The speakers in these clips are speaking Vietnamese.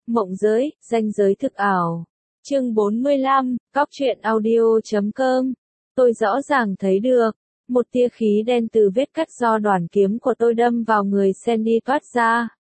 Mộng giới, ranh giới thực ảo. Chương 45, Cóc truyện audio.com. Tôi rõ ràng thấy được, một tia khí đen từ vết cắt do đoàn kiếm của tôi đâm vào người Sandy toát ra.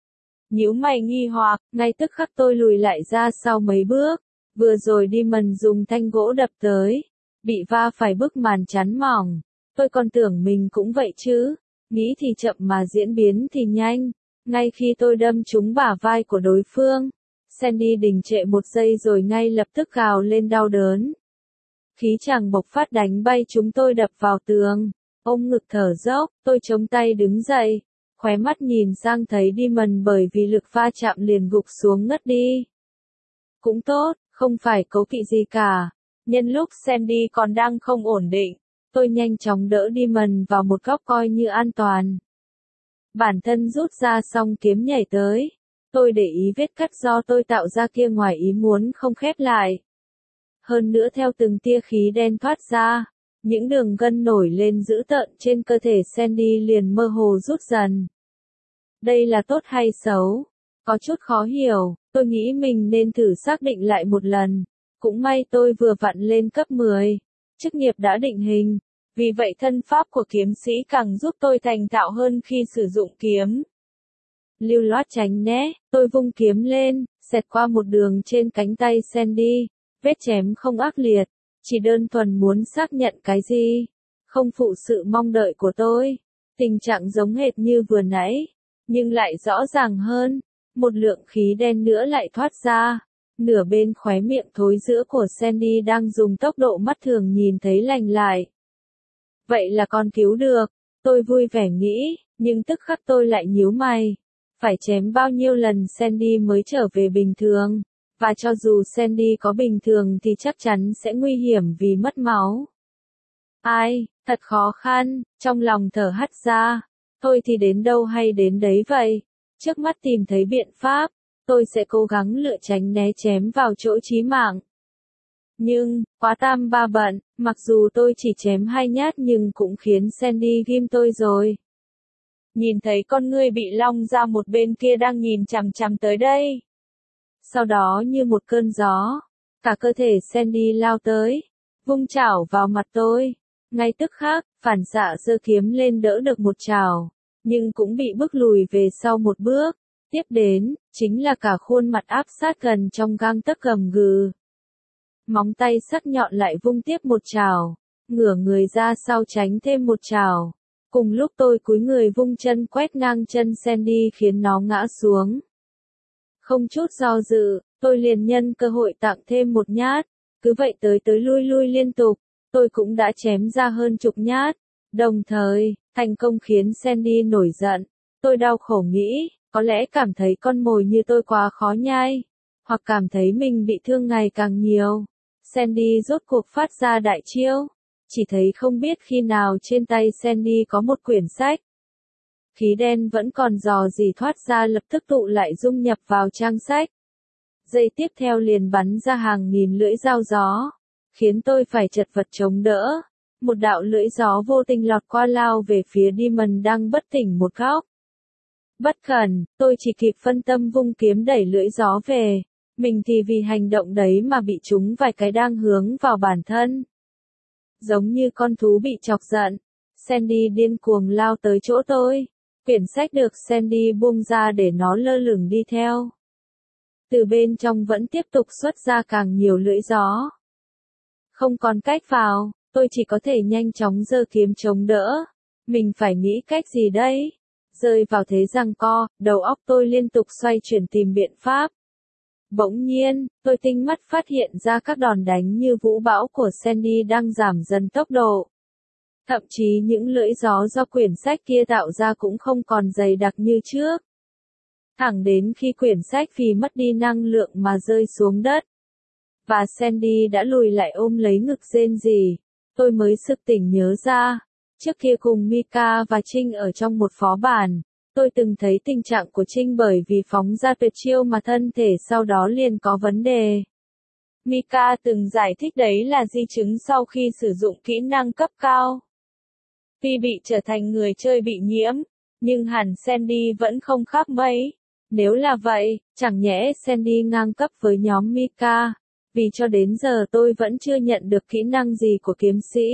Nhíu mày nghi hoặc, ngay tức khắc tôi lùi lại ra sau mấy bước. Vừa rồi Demon dùng thanh gỗ đập tới, bị va phải bức màn chắn mỏng. Tôi còn tưởng mình cũng vậy chứ, nghĩ thì chậm mà diễn biến thì nhanh. Ngay khi tôi đâm trúng bả vai của đối phương, Sandy đình trệ một giây rồi ngay lập tức gào lên đau đớn. Khí chàng bộc phát đánh bay chúng tôi đập vào tường, ôm ngực thở dốc, tôi chống tay đứng dậy, khóe mắt nhìn sang thấy Demon bởi vì lực va chạm liền gục xuống ngất đi. Cũng tốt, không phải cố kỵ gì cả. Nhân lúc Sandy còn đang không ổn định, tôi nhanh chóng đỡ Demon vào một góc coi như an toàn. Bản thân rút ra xong kiếm nhảy tới. Tôi để ý vết cắt do tôi tạo ra kia ngoài ý muốn không khép lại. Hơn nữa theo từng tia khí đen thoát ra, những đường gân nổi lên dữ tợn trên cơ thể Sandy liền mơ hồ rút dần. Đây là tốt hay xấu? Có chút khó hiểu, tôi nghĩ mình nên thử xác định lại một lần. Cũng may tôi vừa vặn lên cấp 10, chức nghiệp đã định hình. Vì vậy thân pháp của kiếm sĩ càng giúp tôi thành thạo hơn khi sử dụng kiếm. Lưu loát tránh né, tôi vung kiếm lên, xẹt qua một đường trên cánh tay Sandy, vết chém không ác liệt, chỉ đơn thuần muốn xác nhận cái gì, không phụ sự mong đợi của tôi. Tình trạng giống hệt như vừa nãy, nhưng lại rõ ràng hơn, một lượng khí đen nữa lại thoát ra, nửa bên khóe miệng thối rữa của Sandy đang dùng tốc độ mắt thường nhìn thấy lành lại. Vậy là con cứu được, tôi vui vẻ nghĩ, nhưng tức khắc tôi lại nhíu mày. Phải chém bao nhiêu lần Sandy mới trở về bình thường, và cho dù Sandy có bình thường thì chắc chắn sẽ nguy hiểm vì mất máu. Ai, thật khó khăn, trong lòng thở hắt ra, thôi thì đến đâu hay đến đấy vậy, trước mắt tìm thấy biện pháp, tôi sẽ cố gắng lựa tránh né chém vào chỗ chí mạng. Nhưng, quá tam ba bận, mặc dù tôi chỉ chém 2 nhát nhưng cũng khiến Sandy ghim tôi rồi. Nhìn thấy con ngươi bị long ra một bên kia đang nhìn chằm chằm tới đây. Sau đó như một cơn gió, cả cơ thể Sandy lao tới, vung chảo vào mặt tôi. Ngay tức khắc, phản xạ giơ kiếm lên đỡ được một chảo, nhưng cũng bị bức lùi về sau một bước. Tiếp đến, chính là cả khuôn mặt áp sát gần trong gang tấc gầm gừ. Móng tay sắc nhọn lại vung tiếp một chảo, ngửa người ra sau tránh thêm một chảo. Cùng lúc tôi cúi người vung chân quét ngang chân Sandy khiến nó ngã xuống. Không chút do dự, tôi liền nhân cơ hội tặng thêm một nhát, cứ vậy tới lui lui liên tục, tôi cũng đã chém ra hơn chục nhát. Đồng thời, thành công khiến Sandy nổi giận. Tôi đau khổ nghĩ, có lẽ cảm thấy con mồi như tôi quá khó nhai, hoặc cảm thấy mình bị thương ngày càng nhiều. Sandy rốt cuộc phát ra đại chiêu. Chỉ thấy không biết khi nào trên tay Sandy có một quyển sách. Khí đen vẫn còn dò dỉ thoát ra lập tức tụ lại dung nhập vào trang sách. Giây tiếp theo liền bắn ra hàng nghìn lưỡi dao gió, khiến tôi phải chật vật chống đỡ. Một đạo lưỡi gió vô tình lọt qua lao về phía Demon đang bất tỉnh một góc. Bất cẩn, tôi chỉ kịp phân tâm vung kiếm đẩy lưỡi gió về. Mình thì vì hành động đấy mà bị trúng vài cái đang hướng vào bản thân. Giống như con thú bị chọc giận, Sandy điên cuồng lao tới chỗ tôi. Quyển sách được Sandy buông ra để nó lơ lửng đi theo. Từ bên trong vẫn tiếp tục xuất ra càng nhiều lưỡi gió. Không còn cách vào, tôi chỉ có thể nhanh chóng giơ kiếm chống đỡ. Mình phải nghĩ cách gì đây? Rơi vào thế giằng co, đầu óc tôi liên tục xoay chuyển tìm biện pháp. Bỗng nhiên, tôi tinh mắt phát hiện ra các đòn đánh như vũ bão của Sandy đang giảm dần tốc độ. Thậm chí những lưỡi gió do quyển sách kia tạo ra cũng không còn dày đặc như trước. Thẳng đến khi quyển sách vì mất đi năng lượng mà rơi xuống đất. Và Sandy đã lùi lại ôm lấy ngực rên rỉ. Tôi mới sực tỉnh nhớ ra. Trước kia cùng Mika và Trinh ở trong một phó bản. Tôi từng thấy tình trạng của Trinh bởi vì phóng ra tuyệt chiêu mà thân thể sau đó liền có vấn đề. Mika từng giải thích đấy là di chứng sau khi sử dụng kỹ năng cấp cao. Tuy bị trở thành người chơi bị nhiễm, nhưng hẳn Sandy vẫn không khác mấy. Nếu là vậy, chẳng nhẽ Sandy ngang cấp với nhóm Mika, vì cho đến giờ tôi vẫn chưa nhận được kỹ năng gì của kiếm sĩ.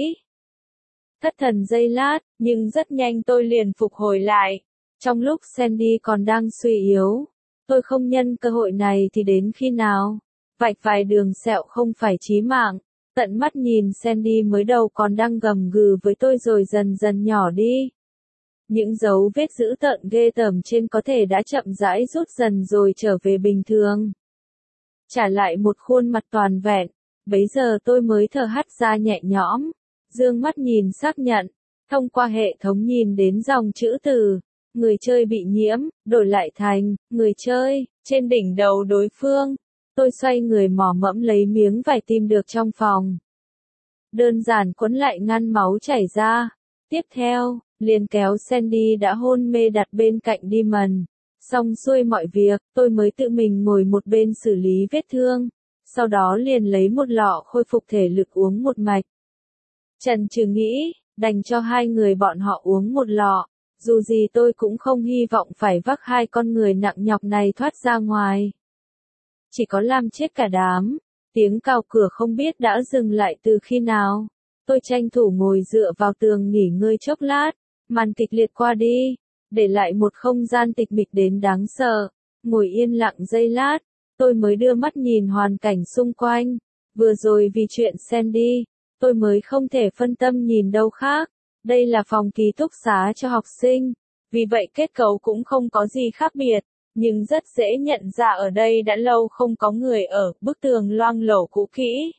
Thất thần giây lát, nhưng rất nhanh tôi liền phục hồi lại. Trong lúc Sandy còn đang suy yếu, tôi không nhân cơ hội này thì đến khi nào? Vạch vài đường sẹo không phải chí mạng, tận mắt nhìn Sandy mới đầu còn đang gầm gừ với tôi rồi dần dần nhỏ đi. Những dấu vết dữ tợn ghê tởm trên có thể đã chậm rãi rút dần rồi trở về bình thường. Trả lại một khuôn mặt toàn vẹn, bấy giờ tôi mới thở hắt ra nhẹ nhõm, dương mắt nhìn xác nhận, thông qua hệ thống nhìn đến dòng chữ từ, người chơi bị nhiễm, đổi lại thành, người chơi, trên đỉnh đầu đối phương. Tôi xoay người mò mẫm lấy miếng vải tìm được trong phòng. Đơn giản quấn lại ngăn máu chảy ra. Tiếp theo, liền kéo Sandy đã hôn mê đặt bên cạnh Demon. Xong xuôi mọi việc, tôi mới tự mình ngồi một bên xử lý vết thương. Sau đó liền lấy một lọ khôi phục thể lực uống một mạch. Trần trừ nghĩ, đành cho hai người bọn họ uống một lọ. Dù gì tôi cũng không hy vọng phải vác hai con người nặng nhọc này thoát ra ngoài. Chỉ có làm chết cả đám. Tiếng cào cửa không biết đã dừng lại từ khi nào. Tôi tranh thủ ngồi dựa vào tường nghỉ ngơi chốc lát. Màn kịch liệt qua đi, để lại một không gian tịch mịch đến đáng sợ. Ngồi yên lặng giây lát, tôi mới đưa mắt nhìn hoàn cảnh xung quanh. Vừa rồi vì chuyện Sandy, tôi mới không thể phân tâm nhìn đâu khác. Đây là phòng ký túc xá cho học sinh, vì vậy kết cấu cũng không có gì khác biệt, nhưng rất dễ nhận ra ở đây đã lâu không có người ở, bức tường loang lổ cũ kỹ.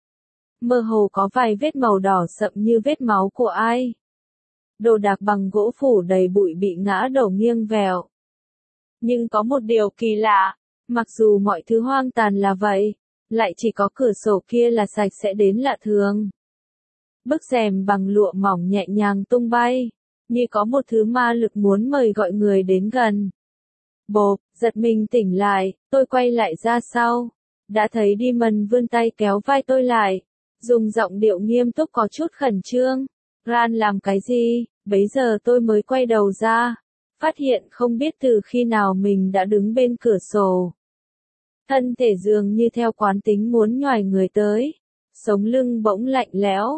Mơ hồ có vài vết màu đỏ sậm như vết máu của ai. Đồ đạc bằng gỗ phủ đầy bụi bị ngã đổ nghiêng vèo. Nhưng có một điều kỳ lạ, mặc dù mọi thứ hoang tàn là vậy, lại chỉ có cửa sổ kia là sạch sẽ đến lạ thường. Bức rèm bằng lụa mỏng nhẹ nhàng tung bay, như có một thứ ma lực muốn mời gọi người đến gần. Bộp, giật mình tỉnh lại, tôi quay lại ra sau. Đã thấy Demon vươn tay kéo vai tôi lại, dùng giọng điệu nghiêm túc có chút khẩn trương. Ran làm cái gì? Bấy giờ tôi mới quay đầu ra, phát hiện không biết từ khi nào mình đã đứng bên cửa sổ. Thân thể dường như theo quán tính muốn nhoài người tới, sống lưng bỗng lạnh lẽo.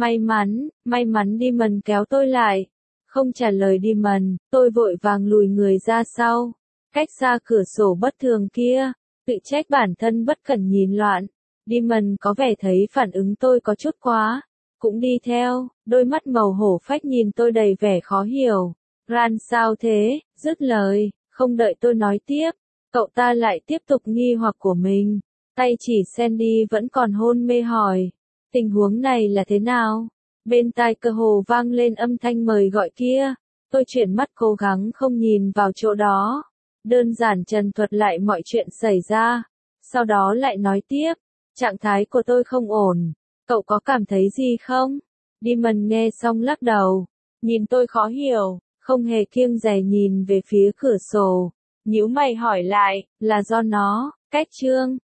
May mắn Demon kéo tôi lại. Không trả lời Demon, tôi vội vàng lùi người ra sau, cách xa cửa sổ bất thường kia, tự trách bản thân bất cẩn nhìn loạn. Demon có vẻ thấy phản ứng tôi có chút quá, cũng đi theo, đôi mắt màu hổ phách nhìn tôi đầy vẻ khó hiểu. Ran sao thế? Dứt lời, không đợi tôi nói tiếp, cậu ta lại tiếp tục nghi hoặc của mình, tay chỉ Sandy vẫn còn hôn mê hỏi. Tình huống này là thế nào? Bên tai cơ hồ vang lên âm thanh mời gọi kia. Tôi chuyển mắt cố gắng không nhìn vào chỗ đó. Đơn giản trần thuật lại mọi chuyện xảy ra. Sau đó lại nói tiếp. Trạng thái của tôi không ổn. Cậu có cảm thấy gì không? Demon nghe xong lắc đầu. Nhìn tôi khó hiểu. Không hề kiêng dè nhìn về phía cửa sổ. Nhíu mày hỏi lại. Là do nó, cách chương.